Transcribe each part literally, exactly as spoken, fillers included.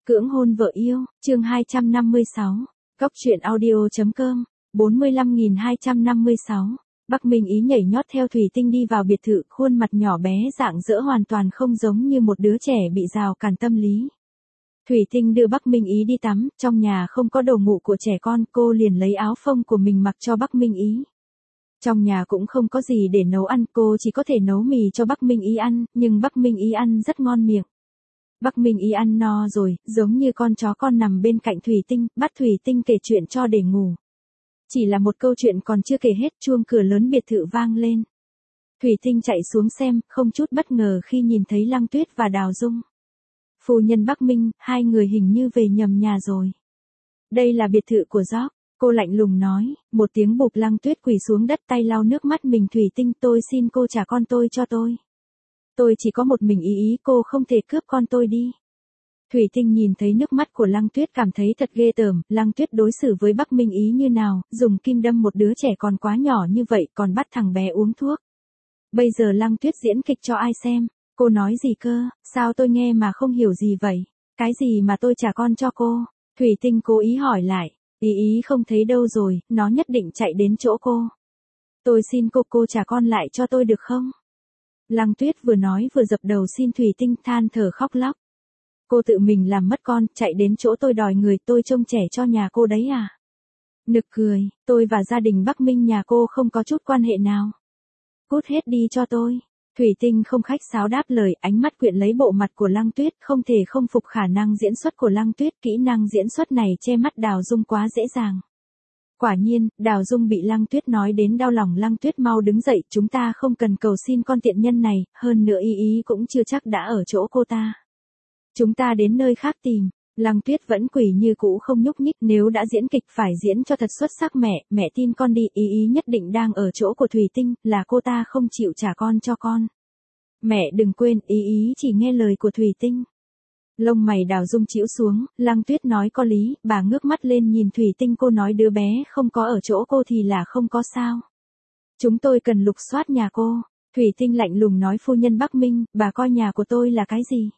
Cưỡng hôn vợ yêu, chương hai trăm năm mươi sáu. Cóc truyện audio.com, bốn mươi lăm nghìn hai trăm năm mươi sáu. Bắc Minh Ý nhảy nhót theo Thủy Tinh đi vào biệt thự, khuôn mặt nhỏ bé rạng rỡ hoàn toàn không giống như một đứa trẻ bị rào cản tâm lý. Thủy Tinh đưa Bắc Minh Ý đi tắm, trong nhà không có đồ ngủ của trẻ con, cô liền lấy áo phông của mình mặc cho Bắc Minh Ý. Trong nhà cũng không có gì để nấu ăn, cô chỉ có thể nấu mì cho Bắc Minh Ý ăn, nhưng Bắc Minh Ý ăn rất ngon miệng. Bắc Minh Ý ăn no rồi, giống như con chó con nằm bên cạnh Thủy Tinh, bắt Thủy Tinh kể chuyện cho để ngủ. Chỉ là một câu chuyện còn chưa kể hết, chuông cửa lớn biệt thự vang lên. Thủy Tinh chạy xuống xem, không chút bất ngờ khi nhìn thấy Lăng Tuyết và Đào Dung. Phu nhân Bắc Minh, hai người hình như về nhầm nhà rồi. Đây là biệt thự của Gióc, cô lạnh lùng nói, một tiếng bụp. Lăng Tuyết quỳ xuống đất, tay lau nước mắt mình. Thủy Tinh, tôi xin cô trả con tôi cho tôi. Tôi chỉ có một mình Ý Ý, cô không thể cướp con tôi đi. Thủy Tinh nhìn thấy nước mắt của Lăng Tuyết cảm thấy thật ghê tởm, Lăng Tuyết đối xử với Bắc Minh Ý như nào, dùng kim đâm một đứa trẻ còn quá nhỏ như vậy còn bắt thằng bé uống thuốc. Bây giờ Lăng Tuyết diễn kịch cho ai xem, cô nói gì cơ, sao tôi nghe mà không hiểu gì vậy, cái gì mà tôi trả con cho cô, Thủy Tinh cố ý hỏi lại, Ý Ý không thấy đâu rồi, nó nhất định chạy đến chỗ cô. Tôi xin cô, cô trả con lại cho tôi được không? Lăng Tuyết vừa nói vừa dập đầu xin Thủy Tinh, than thở khóc lóc. Cô tự mình làm mất con, chạy đến chỗ tôi đòi người tôi trông trẻ cho nhà cô đấy à? Nực cười, tôi và gia đình Bắc Minh nhà cô không có chút quan hệ nào. Cút hết đi cho tôi. Thủy Tinh không khách sáo đáp lời, ánh mắt quyện lấy bộ mặt của Lăng Tuyết, không thể không phục khả năng diễn xuất của Lăng Tuyết, kỹ năng diễn xuất này che mắt Đào Dung quá dễ dàng. Quả nhiên, Đào Dung bị Lăng Tuyết nói đến đau lòng. Lăng Tuyết mau đứng dậy, chúng ta không cần cầu xin con tiện nhân này, hơn nữa Ý Ý cũng chưa chắc đã ở chỗ cô ta. Chúng ta đến nơi khác tìm. Lăng Tuyết vẫn quỳ như cũ không nhúc nhích, nếu đã diễn kịch phải diễn cho thật xuất sắc. Mẹ, mẹ tin con đi, Ý Ý nhất định đang ở chỗ của Thủy Tinh, là cô ta không chịu trả con cho con. Mẹ đừng quên, Ý Ý chỉ nghe lời của Thủy Tinh. Lông mày Đào Dung chĩu xuống, Lăng Tuyết nói có lý, bà ngước mắt lên nhìn Thủy Tinh, cô nói đứa bé không có ở chỗ cô thì là không có sao. Chúng tôi cần lục soát nhà cô. Thủy Tinh lạnh lùng nói, phu nhân Bắc Minh, bà coi nhà của tôi là cái gì?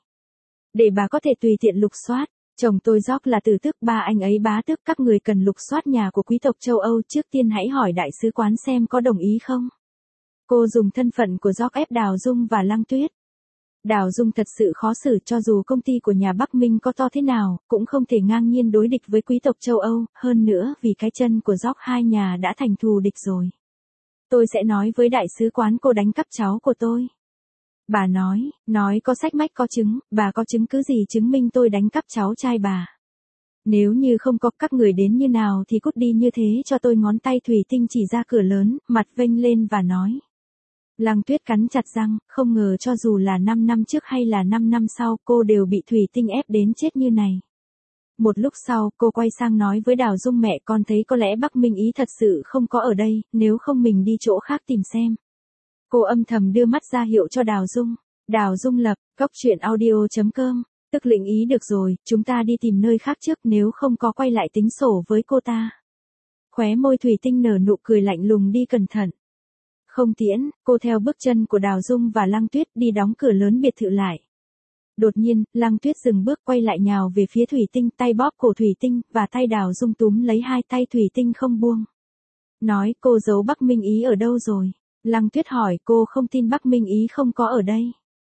Để bà có thể tùy tiện lục soát, chồng tôi Gióc là tử tước, ba anh ấy bá tước, các người cần lục soát nhà của quý tộc châu Âu, trước tiên hãy hỏi đại sứ quán xem có đồng ý không. Cô dùng thân phận của Gióc ép Đào Dung và Lăng Tuyết. Đào Dung thật sự khó xử, cho dù công ty của nhà Bắc Minh có to thế nào, cũng không thể ngang nhiên đối địch với quý tộc châu Âu, hơn nữa vì cái chân của Gióc hai nhà đã thành thù địch rồi. Tôi sẽ nói với đại sứ quán cô đánh cắp cháu của tôi. Bà nói, nói có sách mách có chứng, bà có chứng cứ gì chứng minh tôi đánh cắp cháu trai bà? Nếu như không có, các người đến như nào thì cút đi như thế cho tôi. Ngón tay Thủy Tinh chỉ ra cửa lớn, mặt vênh lên và nói. Lăng Tuyết cắn chặt răng, không ngờ cho dù là năm năm trước hay là năm năm sau, cô đều bị Thủy Tinh ép đến chết như này. Một lúc sau, cô quay sang nói với Đào Dung, mẹ con thấy có lẽ Bắc Minh Ý thật sự không có ở đây, nếu không mình đi chỗ khác tìm xem. Cô âm thầm đưa mắt ra hiệu cho Đào Dung. Đào Dung lập, cóc truyện audio.com, tức lĩnh ý được rồi, chúng ta đi tìm nơi khác trước, nếu không có quay lại tính sổ với cô ta. Khóe môi Thủy Tinh nở nụ cười lạnh lùng, đi cẩn thận. Không tiễn, cô theo bước chân của Đào Dung và Lăng Tuyết đi đóng cửa lớn biệt thự lại. Đột nhiên, Lăng Tuyết dừng bước quay lại nhào về phía Thủy Tinh, tay bóp cổ Thủy Tinh, và tay Đào Dung túm lấy hai tay Thủy Tinh không buông. Nói, cô giấu Bắc Minh Ý ở đâu rồi? Lăng Tuyết hỏi, cô không tin Bắc Minh Ý không có ở đây.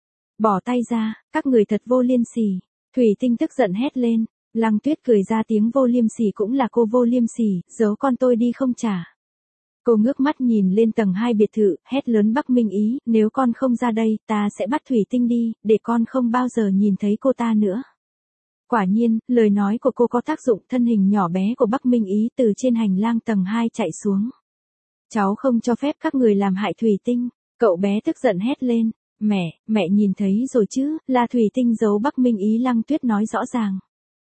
Bỏ tay ra, các người thật vô liêm sỉ. Thủy Tinh tức giận hét lên. Lăng Tuyết cười ra tiếng, vô liêm sỉ cũng là cô vô liêm sỉ, giấu con tôi đi không trả. Cô ngước mắt nhìn lên tầng hai biệt thự, hét lớn, Bắc Minh Ý, nếu con không ra đây, ta sẽ bắt Thủy Tinh đi, để con không bao giờ nhìn thấy cô ta nữa. Quả nhiên, lời nói của cô có tác dụng, thân hình nhỏ bé của Bắc Minh Ý từ trên hành lang tầng hai chạy xuống. Cháu không cho phép các người làm hại Thủy Tinh. Cậu bé tức giận hét lên. Mẹ, mẹ nhìn thấy rồi chứ, là Thủy Tinh giấu Bắc Minh Ý. Lăng Tuyết nói rõ ràng.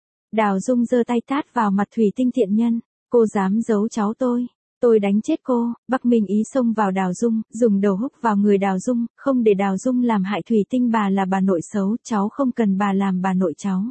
Đào Dung giơ tay tát vào mặt Thủy Tinh, tiện nhân, cô dám giấu cháu tôi, tôi đánh chết cô. Bắc Minh Ý xông vào Đào Dung, dùng đầu húc vào người Đào Dung, không để Đào Dung làm hại Thủy Tinh, bà là bà nội xấu, cháu không cần bà làm bà nội cháu.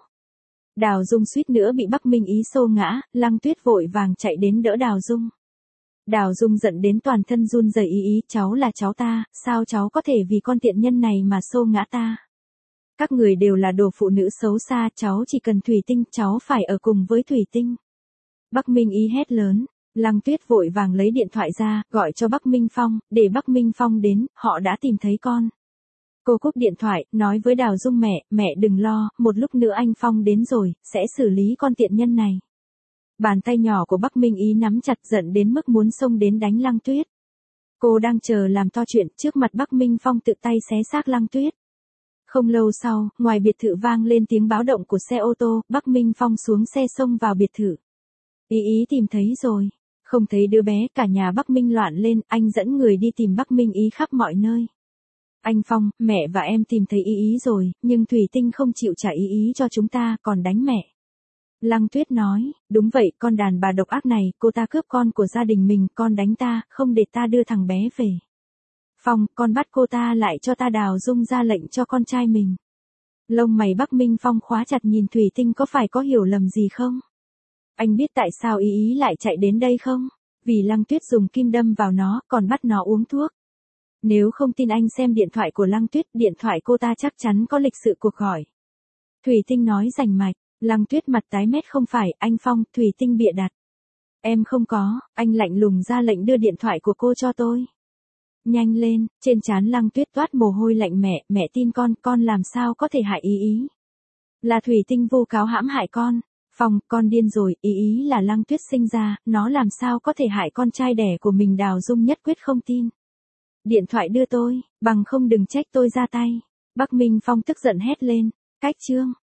Đào Dung suýt nữa bị Bắc Minh Ý xô ngã, Lăng Tuyết vội vàng chạy đến đỡ Đào Dung. Đào Dung giận đến toàn thân run rẩy, Ý Ý, cháu là cháu ta, sao cháu có thể vì con tiện nhân này mà xô ngã ta? Các người đều là đồ phụ nữ xấu xa, cháu chỉ cần Thủy Tinh, cháu phải ở cùng với Thủy Tinh. Bắc Minh Ý hét lớn, Lăng Tuyết vội vàng lấy điện thoại ra, gọi cho Bắc Minh Phong, để Bắc Minh Phong đến, họ đã tìm thấy con. Cô cúp điện thoại, nói với Đào Dung mẹ, mẹ đừng lo, một lúc nữa anh Phong đến rồi, sẽ xử lý con tiện nhân này. Bàn tay nhỏ của Bắc Minh Ý nắm chặt, giận đến mức muốn xông đến đánh Lăng Tuyết. Cô đang chờ làm to chuyện, trước mặt Bắc Minh Phong tự tay xé xác Lăng Tuyết. Không lâu sau, ngoài biệt thự vang lên tiếng báo động của xe ô tô, Bắc Minh Phong xuống xe xông vào biệt thự. Ý Ý tìm thấy rồi. Không thấy đứa bé, cả nhà Bắc Minh loạn lên, anh dẫn người đi tìm Bắc Minh Ý khắp mọi nơi. Anh Phong, mẹ và em tìm thấy Ý Ý rồi, nhưng Thủy Tinh không chịu trả Ý Ý cho chúng ta, còn đánh mẹ. Lăng Tuyết nói, đúng vậy, con đàn bà độc ác này, cô ta cướp con của gia đình mình, con đánh ta, không để ta đưa thằng bé về. Phong, con bắt cô ta lại cho ta. Đào Dung ra lệnh cho con trai mình. Lông mày Bắc Minh Phong khóa chặt nhìn Thủy Tinh, có phải có hiểu lầm gì không? Anh biết tại sao Ý Ý lại chạy đến đây không? Vì Lăng Tuyết dùng kim đâm vào nó, còn bắt nó uống thuốc. Nếu không tin anh xem điện thoại của Lăng Tuyết, điện thoại cô ta chắc chắn có lịch sự cuộc gọi. Thủy Tinh nói rành mạch, Lăng Tuyết mặt tái mét, không phải, anh Phong, Thủy Tinh bịa đặt. Em không có, anh lạnh lùng ra lệnh đưa điện thoại của cô cho tôi. Nhanh lên, trên trán Lăng Tuyết toát mồ hôi lạnh, mẹ, mẹ tin con, con làm sao có thể hại Ý Ý. Là Thủy Tinh vu cáo hãm hại con. Phong, con điên rồi, Ý Ý là Lăng Tuyết sinh ra, nó làm sao có thể hại con trai đẻ của mình. Đào Dung nhất quyết không tin. Điện thoại đưa tôi, bằng không đừng trách tôi ra tay. Bắc Minh Phong tức giận hét lên, cách chương.